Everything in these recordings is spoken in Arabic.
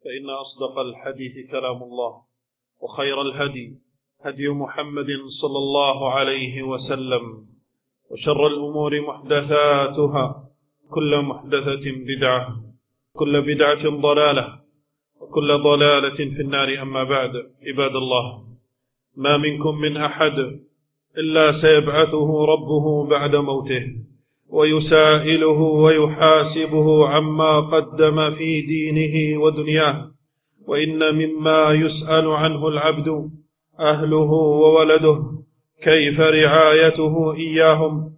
فإن أصدق الحديث كلام الله، وخير الهدي هدي محمد صلى الله عليه وسلم، وشر الأمور محدثاتها، كل محدثة بدعة، كل بدعة ضلالة، وكل ضلالة في النار. أما بعد، عباد الله، ما منكم من أحد إلا سيبعثه ربه بعد موته ويسائله ويحاسبه عما قدم في دينه ودنياه. وإن مما يسأل عنه العبد أهله وولده، كيف رعايته إياهم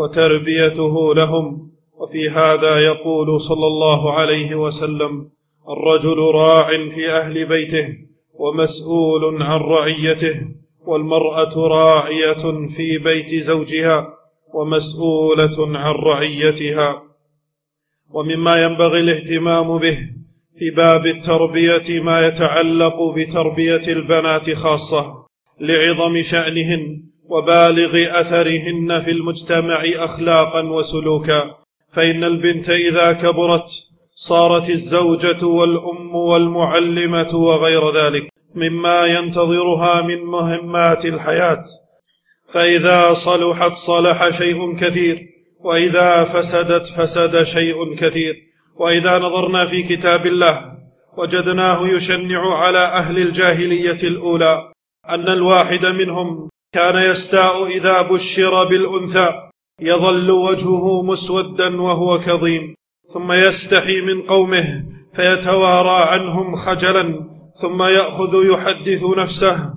وتربيته لهم. وفي هذا يقول صلى الله عليه وسلم: الرجل راع في أهل بيته ومسؤول عن رعيته، والمرأة راعية في بيت زوجها ومسؤولة عن رعيتها. ومما ينبغي الاهتمام به في باب التربية ما يتعلق بتربية البنات خاصة، لعظم شأنهن وبالغ أثرهن في المجتمع أخلاقا وسلوكا. فإن البنت إذا كبرت صارت الزوجة والأم والمعلمة وغير ذلك مما ينتظرها من مهمات الحياة. فإذا صلحت صلح شيء كثير، وإذا فسدت فسد شيء كثير. وإذا نظرنا في كتاب الله وجدناه يشنع على أهل الجاهلية الأولى أن الواحد منهم كان يستاء إذا بشر بالأنثى، يظل وجهه مسودا وهو كظيم، ثم يستحي من قومه فيتوارى عنهم خجلا، ثم يأخذ يحدث نفسه: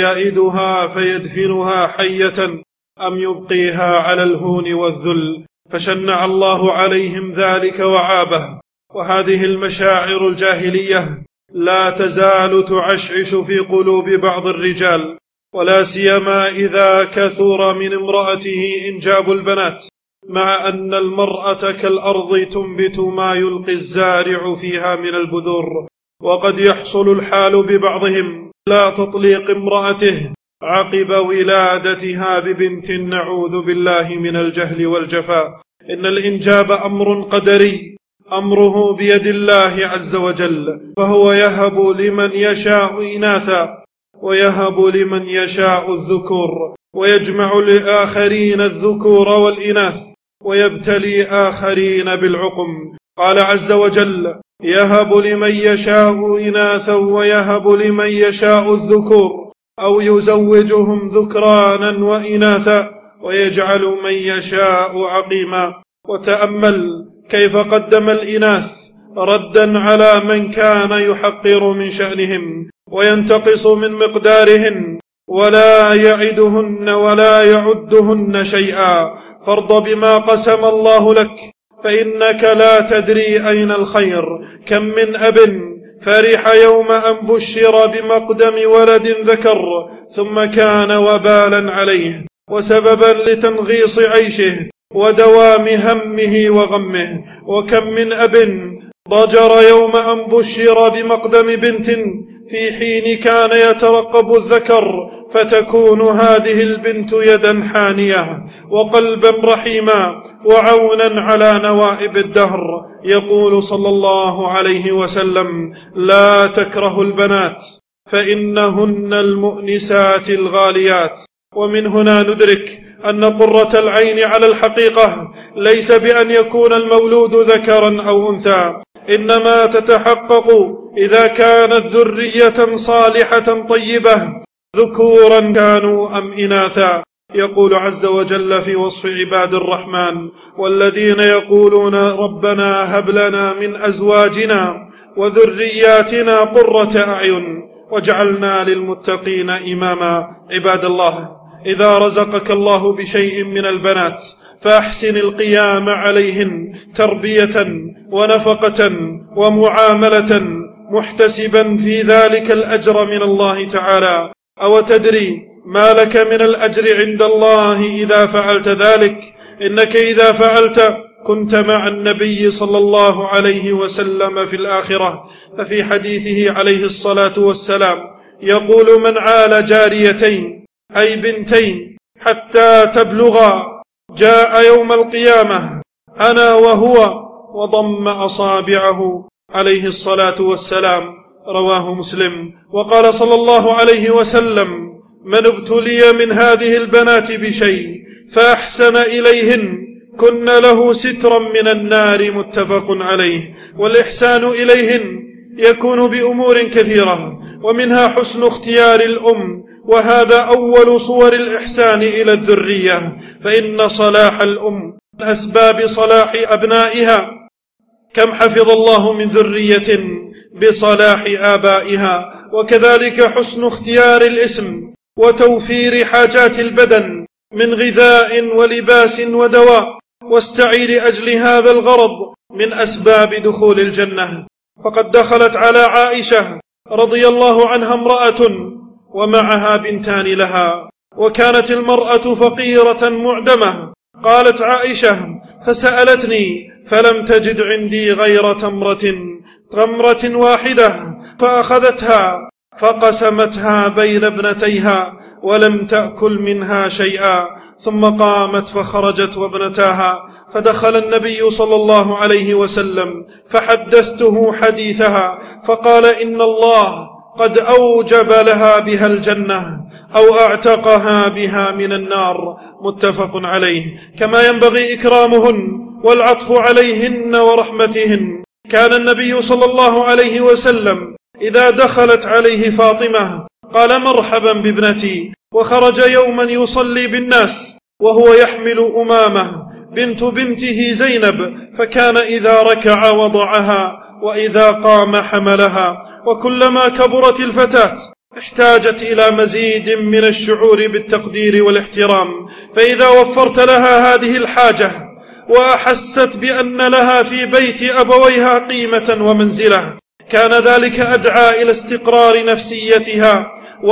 أيئدها فيدفنها حية أم يبقيها على الهون والذل؟ فشنع الله عليهم ذلك وعابه. وهذه المشاعر الجاهلية لا تزال تعشعش في قلوب بعض الرجال، ولا سيما إذا كثر من امرأته إنجاب البنات، مع أن المرأة كالأرض تنبت ما يلقي الزارع فيها من البذور. وقد يحصل الحال ببعضهم لا تطليق امرأته عقب ولادتها ببنت، نعوذ بالله من الجهل والجفاء. إن الإنجاب أمر قدري، أمره بيد الله عز وجل، فهو يهب لمن يشاء إناثا ويهب لمن يشاء الذكور، ويجمع لآخرين الذكور والإناث ويبتلي آخرين بالعقم. قال عز وجل: يهب لمن يشاء إناثا ويهب لمن يشاء الذكور، أو يزوجهم ذكرانا وإناثا ويجعل من يشاء عقيما. وتأمل كيف قدم الإناث ردا على من كان يحقر من شأنهم وينتقص من مقدارهن، ولا يعدهن ولا يعدهن شيئا. فارض بما قسم الله لك، فإنك لا تدري أين الخير. كم من أب فرح يوم أن بشر بمقدم ولد ذكر، ثم كان وبالا عليه وسببا لتنغيص عيشه ودوام همه وغمه. وكم من أب ضجر يوم أن بشر بمقدم بنت في حين كان يترقب الذكر، فتكون هذه البنت يدا حانية وقلبا رحيما وعونا على نوائب الدهر. يقول صلى الله عليه وسلم: لا تكره البنات فإنهن المؤنسات الغاليات. ومن هنا ندرك أن قرة العين على الحقيقة ليس بأن يكون المولود ذكرا أو أنثى، إنما تتحقق إذا كانت ذرية صالحة طيبة، ذكورا كانوا أم إناثا. يقول عز وجل في وصف عباد الرحمن: والذين يقولون ربنا هب لنا من أزواجنا وذرياتنا قرة أعين واجعلنا للمتقين إماما. عباد الله، إذا رزقك الله بشيء من البنات فأحسن القيام عليهن تربية ونفقة ومعاملة، محتسبا في ذلك الأجر من الله تعالى. أو تدري ما لك من الأجر عند الله إذا فعلت ذلك؟ إنك إذا فعلت كنت مع النبي صلى الله عليه وسلم في الآخرة. ففي حديثه عليه الصلاة والسلام يقول: من عال جاريتين أي بنتين حتى تبلغا جاء يوم القيامة أنا وهو، وضم أصابعه عليه الصلاة والسلام، رواه مسلم. وقال صلى الله عليه وسلم: من ابتلي من هذه البنات بشيء فأحسن إليهن كن له سترا من النار، متفق عليه. والإحسان إليهن يكون بأمور كثيرة، ومنها حسن اختيار الأم، وهذا أول صور الإحسان إلى الذرية، فإن صلاح الأم من أسباب صلاح أبنائها. كم حفظ الله من ذرية بصلاح آبائها. وكذلك حسن اختيار الاسم وتوفير حاجات البدن من غذاء ولباس ودواء، والسعي لأجل هذا الغرض من أسباب دخول الجنة. فقد دخلت على عائشة رضي الله عنها امرأة ومعها بنتان لها، وكانت المرأة فقيرة معدمة. قالت عائشة: فسألتني فلم تجد عندي غير تمرة واحدة، فأخذتها فقسمتها بين ابنتيها ولم تأكل منها شيئا، ثم قامت فخرجت وابنتاها، فدخل النبي صلى الله عليه وسلم فحدثته حديثها، فقال: إن الله قد أوجب لها بها الجنة أو أعتقها بها من النار، متفق عليه. كما ينبغي إكرامهن والعطف عليهن ورحمتهن. كان النبي صلى الله عليه وسلم إذا دخلت عليه فاطمة قال: مرحبا بابنتي، وخرج يوما يصلي بالناس وهو يحمل أمامة بنت بنته زينب، فكان إذا ركع وضعها وإذا قام حملها. وكلما كبرت الفتاة احتاجت إلى مزيد من الشعور بالتقدير والاحترام، فإذا وفرت لها هذه الحاجة وأحست بأن لها في بيت أبويها قيمة ومنزلة، كان ذلك أدعى إلى استقرار نفسيتها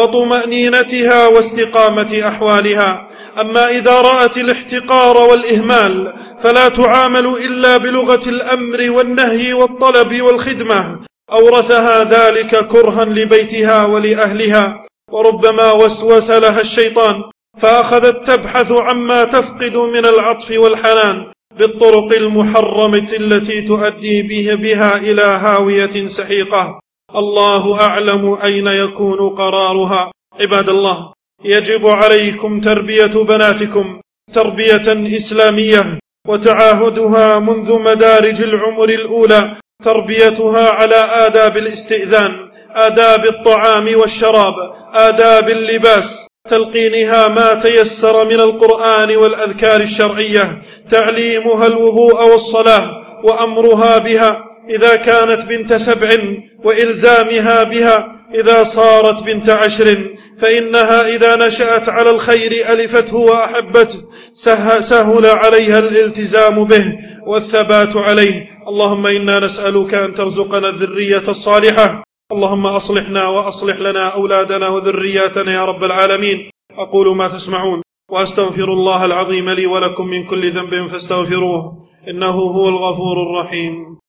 وطمأنينتها واستقامة أحوالها. أما إذا رأت الاحتقار والإهمال فلا تعامل إلا بلغة الأمر والنهي والطلب والخدمة، أورثها ذلك كرها لبيتها ولأهلها، وربما وسوس لها الشيطان فأخذت تبحث عما تفقد من العطف والحنان بالطرق المحرمة التي تؤدي بها إلى هاوية سحيقة. الله أعلم أين يكون قرارها. عباد الله، يجب عليكم تربية بناتكم تربية إسلامية، وتعاهدها منذ مدارج العمر الأولى، تربيتها على آداب الاستئذان، آداب الطعام والشراب، آداب اللباس، تلقينها ما تيسر من القرآن والأذكار الشرعية، تعليمها الوضوء والصلاة وأمرها بها إذا كانت بنت 7، وإلزامها بها إذا صارت بنت 10، فإنها إذا نشأت على الخير ألفته وأحبته سهل عليها الالتزام به والثبات عليه. اللهم إنا نسألك أن ترزقنا الذرية الصالحة. اللهم أصلحنا وأصلح لنا أولادنا وذرياتنا يا رب العالمين. أقول ما تسمعون، وأستغفر الله العظيم لي ولكم من كل ذنب فاستغفروه، إنه هو الغفور الرحيم.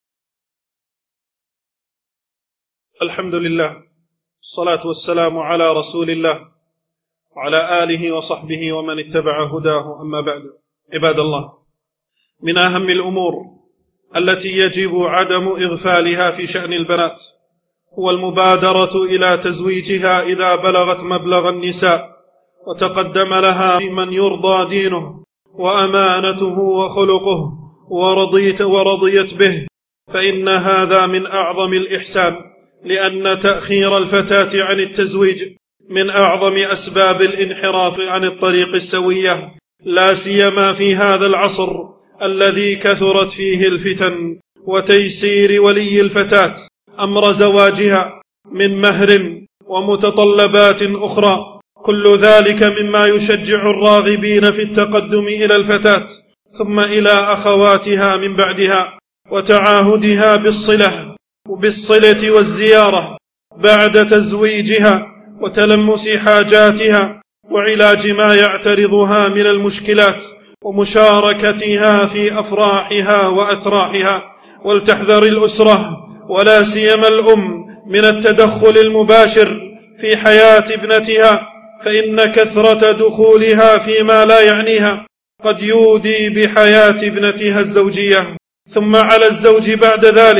الحمد لله، الصلاة والسلام على رسول الله وعلى آله وصحبه ومن اتبع هداه، أما بعد. عباد الله، من أهم الأمور التي يجب عدم إغفالها في شأن البنات هو المبادرة إلى تزويجها إذا بلغت مبلغ النساء وتقدم لها من يرضى دينه وأمانته وخلقه ورضيت به، فإن هذا من أعظم الإحسان، لأن تأخير الفتاة عن التزويج من أعظم أسباب الانحراف عن الطريق السوية، لا سيما في هذا العصر الذي كثرت فيه الفتن. وتيسير ولي الفتاة أمر زواجها من مهر ومتطلبات أخرى، كل ذلك مما يشجع الراغبين في التقدم إلى الفتاة ثم إلى أخواتها من بعدها، وتعاهدها بالصلة والزيارة بعد تزويجها، وتلمس حاجاتها، وعلاج ما يعترضها من المشكلات، ومشاركتها في أفراحها وأتراحها. ولتحذر الأسرة ولا سيما الأم من التدخل المباشر في حياة ابنتها، فإن كثرة دخولها فيما لا يعنيها قد يودي بحياة ابنتها الزوجية. ثم على الزوج بعد ذلك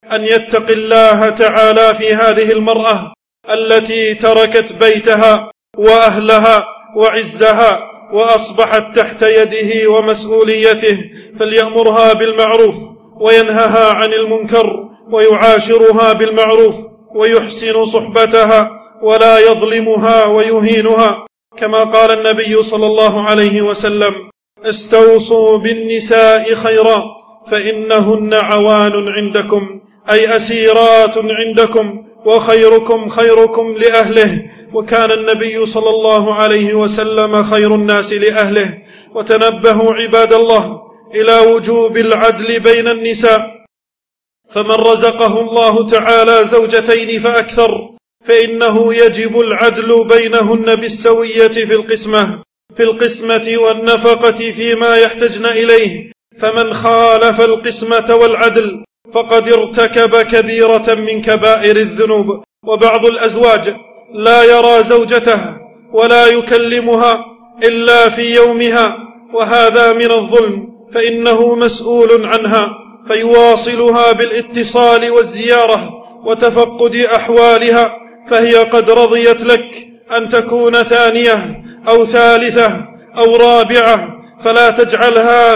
أن يتقي الله تعالى في هذه المرأة التي تركت بيتها وأهلها وعزها وأصبحت تحت يده ومسؤوليته، فليأمرها بالمعروف وينهها عن المنكر ويعاشرها بالمعروف ويحسن صحبتها ولا يظلمها ويهينها، كما قال النبي صلى الله عليه وسلم: استوصوا بالنساء خيرا فإنهن عوان عندكم، أي أسيرات عندكم، وخيركم خيركم لأهله. وكان النبي صلى الله عليه وسلم خير الناس لأهله. وتنبهوا عباد الله إلى وجوب العدل بين النساء، فمن رزقه الله تعالى زوجتين فأكثر فإنه يجب العدل بينهن بالسوية في القسمة والنفقة فيما يحتجن إليه، فمن خالف القسمة والعدل فقد ارتكب كبيرة من كبائر الذنوب. وبعض الأزواج لا يرى زوجته ولا يكلمها إلا في يومها، وهذا من الظلم، فإنه مسؤول عنها فيواصلها بالاتصال والزيارة وتفقد أحوالها، فهي قد رضيت لك أن تكون ثانية أو ثالثة أو رابعة، فلا تجعلها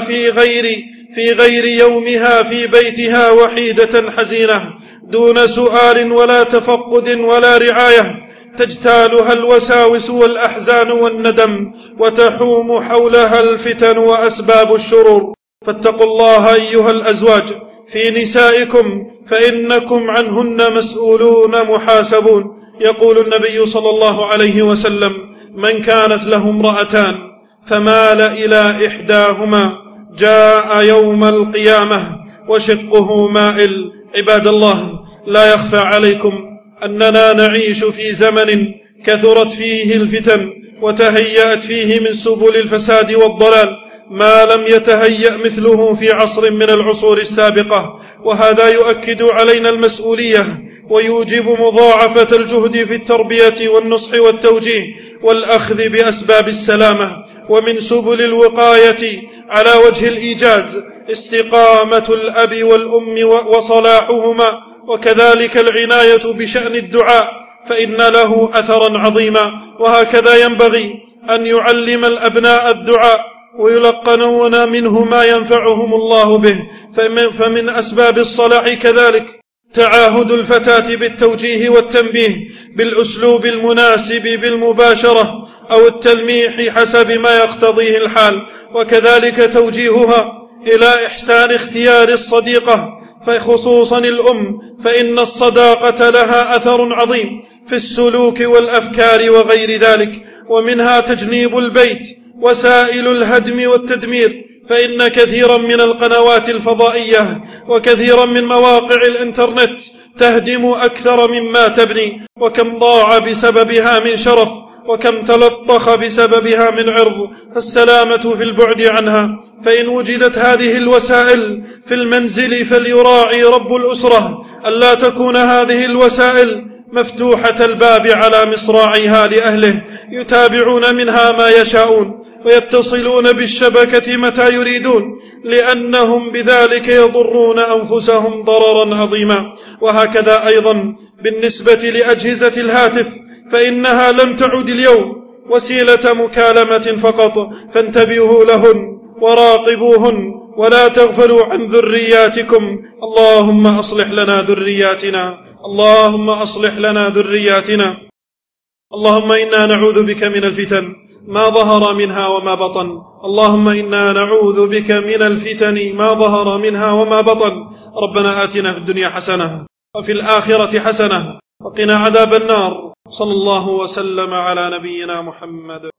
في غير يومها في بيتها وحيدة حزينة دون سؤال ولا تفقد ولا رعاية، تجتالها الوساوس والأحزان والندم، وتحوم حولها الفتن وأسباب الشرور. فاتقوا الله أيها الأزواج في نسائكم، فإنكم عنهن مسؤولون محاسبون. يقول النبي صلى الله عليه وسلم: من كانت له امرأتان فمال إلى إحداهما جاء يوم القيامة وشقه مائل. عباد الله، لا يخفى عليكم أننا نعيش في زمن كثرت فيه الفتن وتهيأت فيه من سبل الفساد والضلال ما لم يتهيأ مثله في عصر من العصور السابقة، وهذا يؤكد علينا المسؤولية ويوجب مضاعفة الجهد في التربية والنصح والتوجيه والأخذ بأسباب السلامة. ومن سبل الوقاية على وجه الإيجاز استقامة الأب والأم وصلاحهما، وكذلك العناية بشأن الدعاء فإن له أثرا عظيما. وهكذا ينبغي أن يعلم الأبناء الدعاء ويلقنون منه ما ينفعهم الله به. فمن أسباب الصلاح كذلك تعاهد الفتاة بالتوجيه والتنبيه بالأسلوب المناسب بالمباشرة أو التلميح حسب ما يقتضيه الحال، وكذلك توجيهها إلى إحسان اختيار الصديقة، فخصوصا الأم، فإن الصداقة لها أثر عظيم في السلوك والأفكار وغير ذلك. ومنها تجنيب البيت وسائل الهدم والتدمير، فإن كثيرا من القنوات الفضائية وكثيرا من مواقع الإنترنت تهدم أكثر مما تبني، وكم ضاع بسببها من شرف وكم تلطخ بسببها من عرض، فالسلامة في البعد عنها. فإن وجدت هذه الوسائل في المنزل فليراعي رب الأسرة ألا تكون هذه الوسائل مفتوحة الباب على مصراعيها لأهله يتابعون منها ما يشاءون ويتصلون بالشبكة متى يريدون، لأنهم بذلك يضرون أنفسهم ضررا عظيما. وهكذا أيضا بالنسبة لأجهزة الهاتف، فإنها لم تعد اليوم وسيلة مكالمة فقط، فانتبهوا لهن وراقبوهن ولا تغفلوا عن ذرياتكم. اللهم أصلح لنا ذرياتنا، اللهم أصلح لنا ذرياتنا. اللهم إنا نعوذ بك من الفتن ما ظهر منها وما بطن، اللهم إنا نعوذ بك من الفتن ما ظهر منها وما بطن. ربنا آتنا في الدنيا حسنة وفي الآخرة حسنة وقنا عذاب النار. صلى الله وسلم على نبينا محمد.